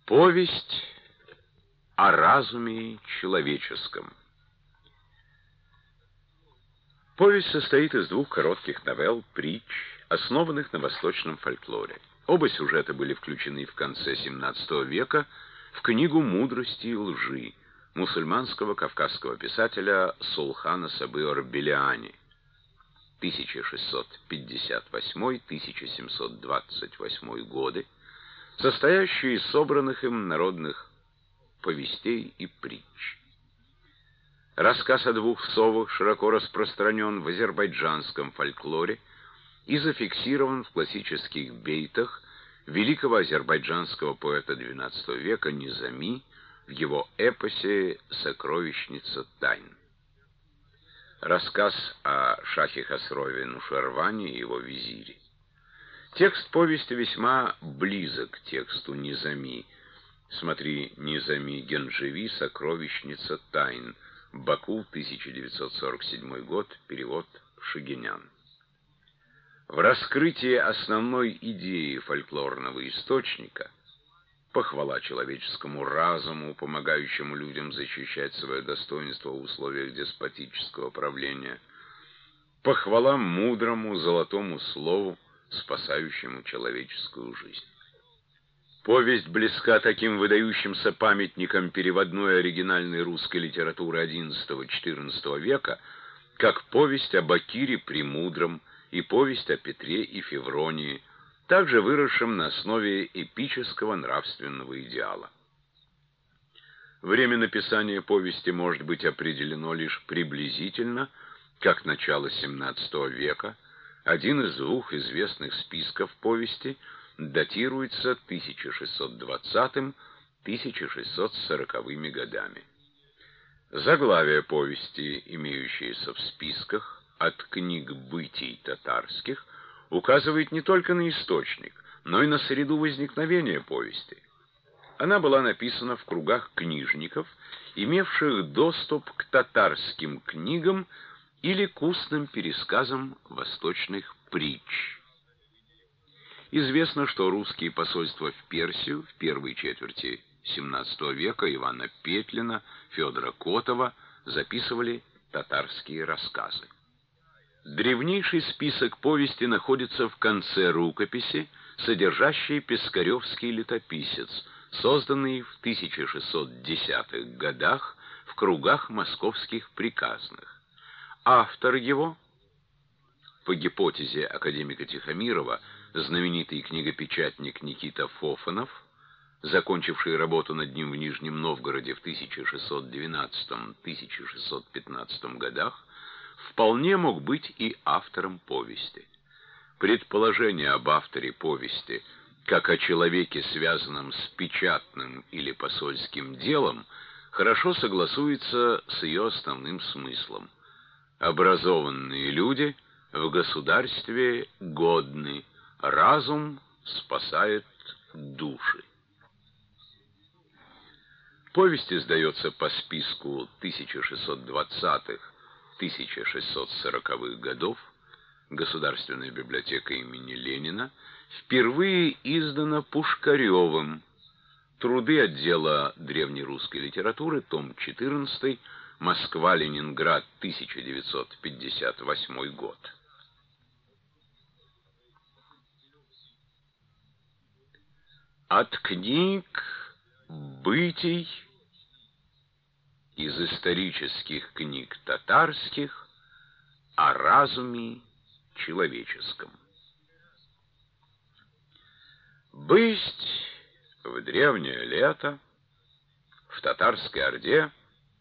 Повесть о разуме человеческом. Повесть состоит из двух коротких новелл, притч, основанных на восточном фольклоре. Оба сюжета были включены в конце XVII века в книгу «Мудрости и лжи» мусульманского кавказского писателя Сулхана Сабы Орбелиани 1658-1728 годы, состоящие из собранных им народных повестей и притч. Рассказ о двух совах широко распространен в азербайджанском фольклоре и зафиксирован в классических бейтах великого азербайджанского поэта XII века Низами в его эпосе «Сокровищница тайн». Рассказ о шахе Хосрове Нушарване и его визире. Текст повести весьма близок к тексту Низами. Смотри Низами Генджеви «Сокровищница тайн», Баку, 1947 год, перевод Шагинян. В раскрытии основной идеи фольклорного источника, похвала человеческому разуму, помогающему людям защищать свое достоинство в условиях деспотического правления, похвала мудрому золотому слову, спасающему человеческую жизнь. Повесть близка таким выдающимся памятникам переводной оригинальной русской литературы XI-XIV века, как повесть о Бакире Премудром и повесть о Петре и Февронии, также выросшем на основе эпического нравственного идеала. Время написания повести может быть определено лишь приблизительно, как начало XVII века. Один из двух известных списков повести датируется 1620-1640 годами. Заглавие повести, имеющиеся в списках от книг бытий татарских, указывает не только на источник, но и на среду возникновения повести. Она была написана в кругах книжников, имевших доступ к татарским книгам или к устным пересказам восточных притч. Известно, что русские посольства в Персию в первой четверти XVII века Ивана Петлина, Федора Котова записывали татарские рассказы. Древнейший список повести находится в конце рукописи, содержащей Пискаревский летописец, созданный в 1610-х годах в кругах московских приказных. Автор его, по гипотезе академика Тихомирова, знаменитый книгопечатник Никита Фофанов, закончивший работу над ним в Нижнем Новгороде в 1612-1615 годах, вполне мог быть и автором повести. Предположение об авторе повести, как о человеке, связанном с печатным или посольским делом, хорошо согласуется с ее основным смыслом. Образованные люди в государстве годны, разум спасает души. Повесть издается по списку 1620-1640 годов, Государственная библиотека имени Ленина, впервые издана Пушкаревым. Труды отдела древнерусской литературы, том 14, Москва-Ленинград, 1958 год. От книг бытий из исторических книг татарских о разуме человеческом. Бысть в древнее лето в татарской орде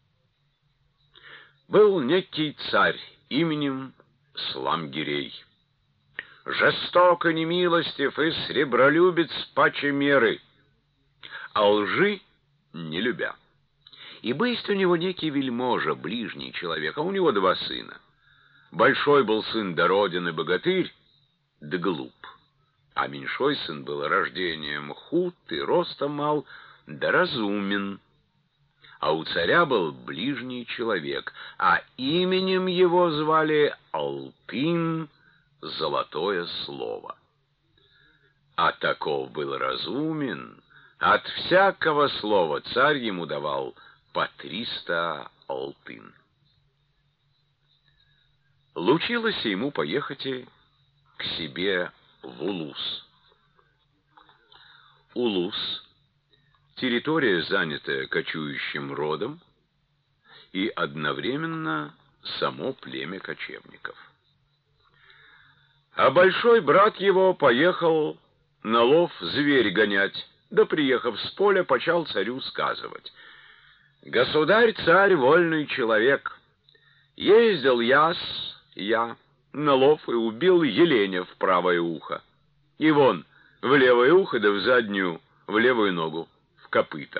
был некий царь именем Сламгирей. Жестоко немилостив и сребролюбец паче меры, а лжи не любя. И бысть у него некий вельможа, ближний человек, а у него два сына. Большой был сын дороден и богатырь, да глуп, а меньшой сын был рождением худ и ростом мал, да разумен. А у царя был ближний человек, а именем его звали Алтын, золотое слово. А таков был разумен, От всякого слова царь ему давал по 300 алтын. Лучилось ему поехать к себе в Улус. Улус — территория, занятая кочующим родом, и одновременно само племя кочевников. А большой брат его поехал на лов зверь гонять, да, приехав с поля, почал царю сказывать: «Государь-царь, вольный человек, ездил я на лов и убил еленя в правое ухо, и вон в левое ухо, да в заднюю, в левую ногу, в копыто».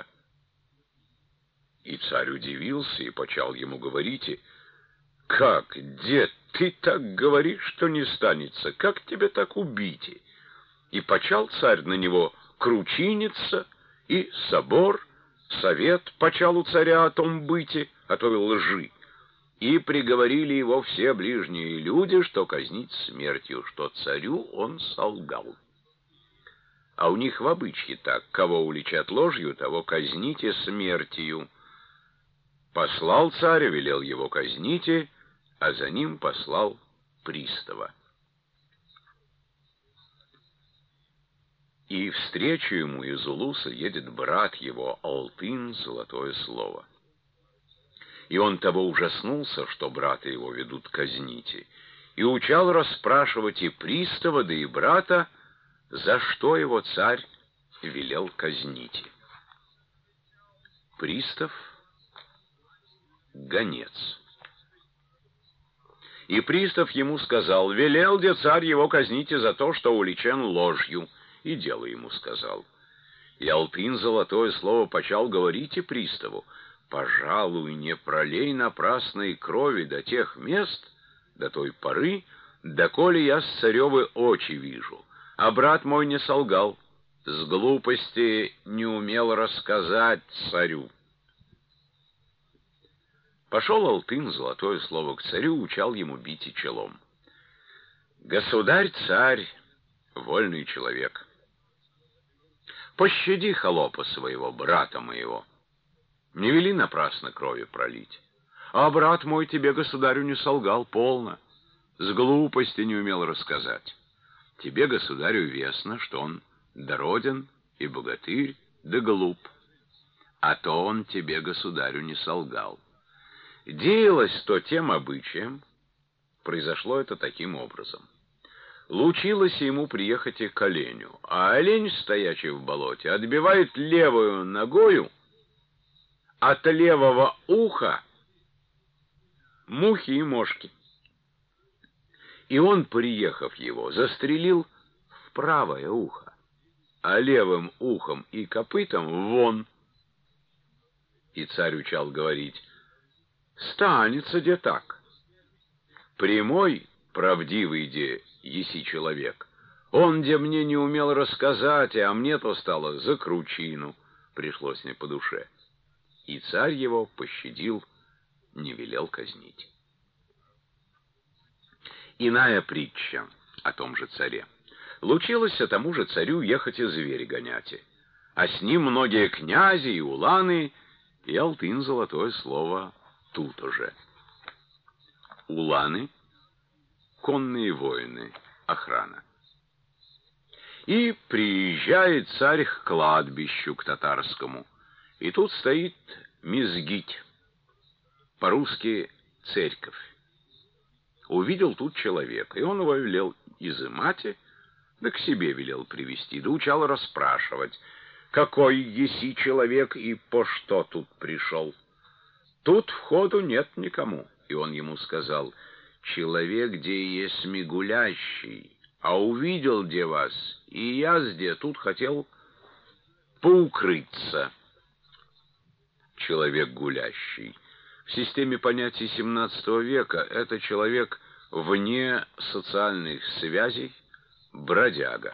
И царь удивился и почал ему говорить: «Как, дед, ты так говоришь, что не станется? Как тебя так убить?» И почал царь на него кручиниться, и собор, совет почал у царя о том быте, о той лжи. И приговорили его все ближние люди, что казнить смертью, что царю он солгал. А у них в обычае так: кого уличат ложью, того казните смертью. Послал царь, велел его казните, а за ним послал пристава. И встречу ему из Улуса едет брат его, Алтын, золотое слово. И он того ужаснулся, что брата его ведут казните, и учал расспрашивать и пристава, да и брата, за что его царь велел казнить. Пристав — гонец. И пристав ему сказал: «Велел де царь его казните за то, что уличен ложью». И дело ему сказал. И Алтын, золотое слово, почал говорить и приставу: «Пожалуй, не пролей напрасной крови до тех мест, до той поры, доколе я с царевы очи вижу. А брат мой не солгал, с глупости не умел рассказать царю». Пошел Алтын, золотое слово, к царю, учал ему бить и челом. «Государь-царь, вольный человек, пощади холопа своего, брата моего. Не вели напрасно крови пролить. А брат мой тебе, государю, не солгал, полно. С глупости не умел рассказать. Тебе, государю, вестно, что он дороден и богатырь, да глуп. А то он тебе, государю, не солгал. Деялось то тем обычаем, произошло это таким образом. Лучилось ему приехать и к оленю, а олень, стоячий в болоте, отбивает левую ногою от левого уха мухи и мошки. И он, приехав его, застрелил в правое ухо, а левым ухом и копытом вон. И царь учал говорить: «Станется де так. Прямой, правдивый де еси человек. Он де мне не умел рассказать, а мне то стало за кручину, пришлось не по душе». И царь его пощадил, не велел казнить. Иная притча о том же царе. Лучилось тому же царю ехать и зверь гонять, а с ним многие князи и уланы, и Алтын, золотое слово, тут уже. Уланы — конные воины, охрана. И приезжает царь к кладбищу, к татарскому, и тут стоит мезгить, по-русски церковь. Увидел тут человека, и он его велел изымать, да к себе велел привести, да учал расспрашивать: «Какой еси человек и по что тут пришел?» «Тут входу нет никому». И он ему сказал: «Человек, где есть гулящий, а увидел где вас, и я где тут хотел поукрыться». Человек гулящий. В системе понятий XVII века это человек вне социальных связей, бродяга.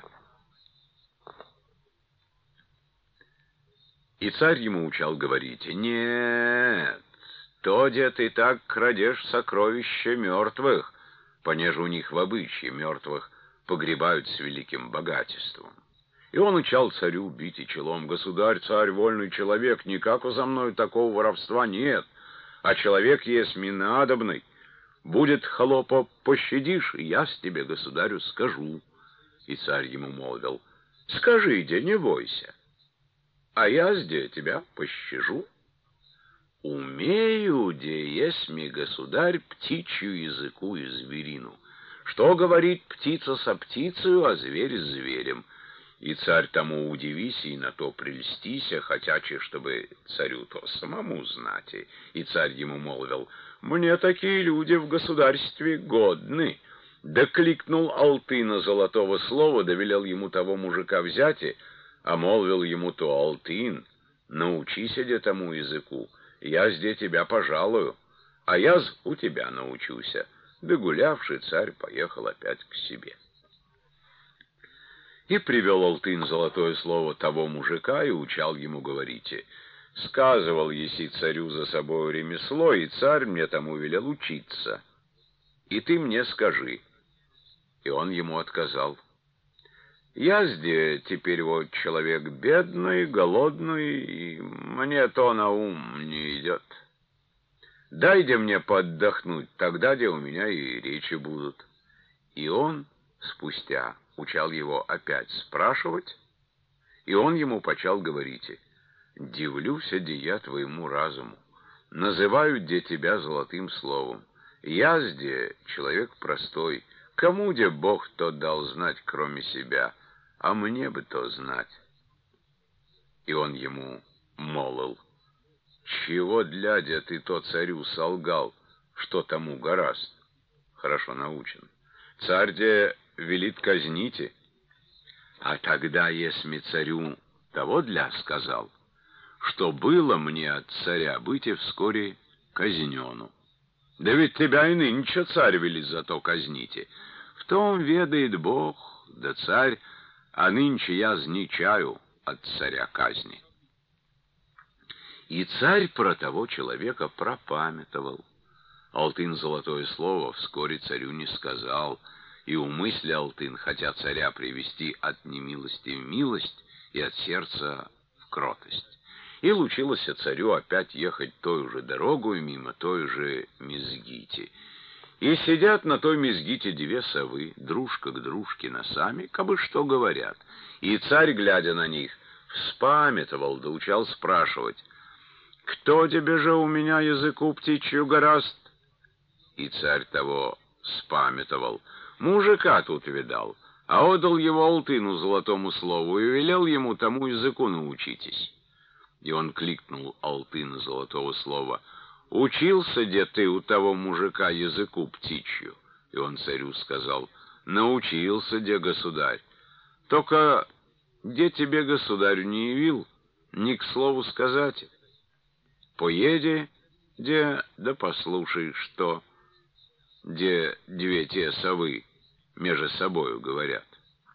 И царь ему учал говорить: «Нет, то, где ты так крадешь сокровища мертвых, понеже у них в обычае мертвых погребают с великим богатством. И он учал царю бить и челом: «Государь, царь, вольный человек, никако за мною такого воровства нет, а человек есть мне надобный. Будет холопа, пощадишь, и я с тебе, государю, скажу». И царь ему молвил: «Скажи, де, не бойся, а я сде тебя пощажу. Умею, де есть ми, государь, птичью языку и зверину. Что говорит птица со птицею, а зверь с зверем?» И царь тому удивися, и на то прельстися, хотячи, чтобы царю то самому знать. И царь ему молвил: «Мне такие люди в государстве годны». Да кликнул Алтына золотого слова, да велел ему того мужика взять, а молвил ему то: «Алтын, научися де тому языку, я сде тебя пожалую, а я у тебя научуся». Да гулявший царь поехал опять к себе. И привел Алтын золотое слово того мужика и учал ему говорить: «Сказывал еси царю за собою ремесло, и царь мне тому велел учиться. И ты мне скажи». И он ему отказал: «Я здесь теперь вот человек бедный, голодный, и мне то на ум не идет. Дайте мне поддохнуть, тогда где у меня и речи будут». И он спустя учал его опять спрашивать, и он ему почал говорить: «Дивлюся, де я твоему разуму, называю де тебя золотым словом. Я сде человек простой, кому де Бог то дал знать, кроме себя, а мне бы то знать». И он ему молвил: «Чего глядя ты то царю солгал, что тому гораст?» Хорошо научен. «Царь де велит казните». А тогда есмь царю того для сказал, что было мне от царя быть и вскоре казнену. Да ведь тебя и нынче царь велит за то казните. В том ведает Бог, да царь, а нынче я зничаю от царя казни». И царь про того человека пропамятовал. Алтын золотое слово вскоре царю не сказал, и умысля Алтын, хотя царя привести от немилости в милость и от сердца в кротость. И лучилось царю опять ехать той же дорогой мимо той же мезгити. И сидят на той мезгите две совы, дружка к дружке носами, кабы что говорят. И царь, глядя на них, вспамятовал, да учал спрашивать: «Кто тебе же у меня языку птичью гораст?» И царь того спамятовал: «Мужика тут видал, а отдал его Алтыну золотому слову и велел ему тому языку научитесь». И он кликнул Алтына золотого слова: «Учился де ты у того мужика языку птичью?» И он царю сказал: «Научился де, государь. Только где тебе, государь, не явил, ни к слову сказать. Поеди, де, да послушай, что, де две те совы между собою говорят».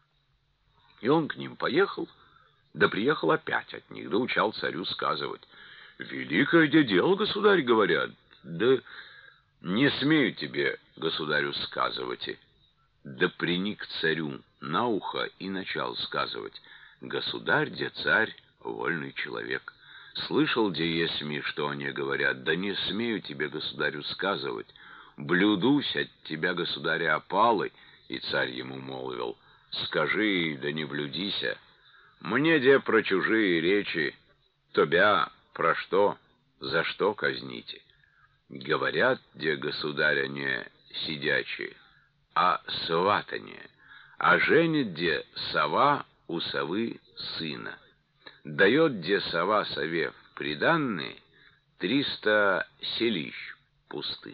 И он к ним поехал, да приехал опять от них, да учал царю сказывать: «Великое де дело, государь, говорят, да не смею тебе, государю, сказывать». Да приник царю на ухо и начал сказывать: «Государь, де царь, вольный человек. Слышал, де есмь, что они говорят, да не смею тебе, государю, сказывать. Блюдусь от тебя, государя, опалы». И царь ему молвил: «Скажи, да не блюдися. Мне де про чужие речи, тобя про что, за что казните? Говорят, де, государя, не сидячие, а сватание, а женит де сова у совы сына. Дает де сова сове в приданные 300 селищ пустых».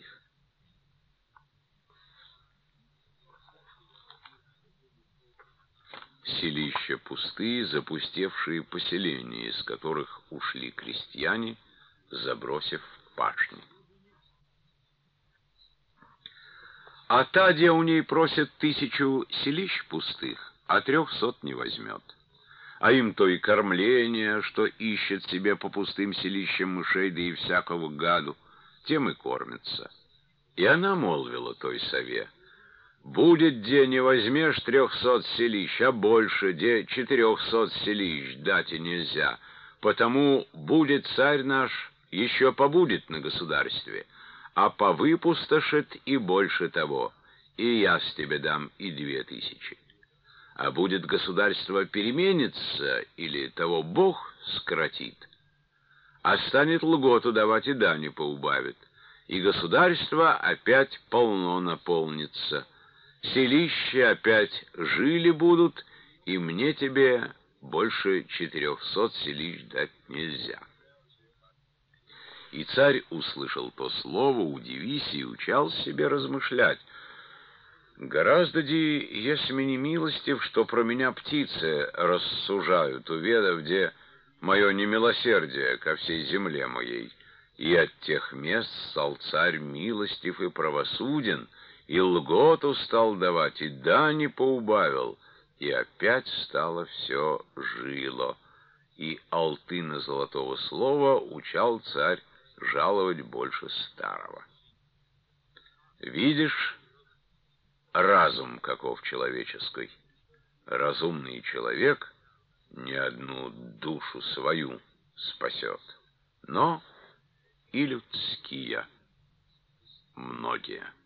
Селища пустые, запустевшие поселения, из которых ушли крестьяне, забросив пашни. А та, где у ней просят 1000 селищ пустых, а 300 не возьмет. А им то и кормление, что ищет себе по пустым селищам мышей, да и всякого гаду, тем и кормится. И она молвила той сове: Будет, где не возьмешь 300 селищ, а больше, где 400 селищ дать и нельзя. Потому будет царь наш, еще побудет на государстве, а повыпустошит и больше того, и я с тебе дам и 2000. А будет государство переменится, или того Бог скоротит, а станет льготу давать и дани поубавит, и государство опять полно наполнится. Селища опять жили будут, и мне тебе больше 400 селищ дать нельзя. И царь услышал то слово, удивись, и учал себе размышлять. Гораздо ди, если не милостив, что про меня птицы рассужают, уведав, где мое немилосердие ко всей земле моей. И от тех мест стал царь милостив и правосуден, и льготу стал давать, и дани поубавил, и опять стало все жило. И алтына золотого слова учал царь жаловать больше старого. Видишь, разум каков человеческий. Разумный человек не одну душу свою спасет, но и людские многие.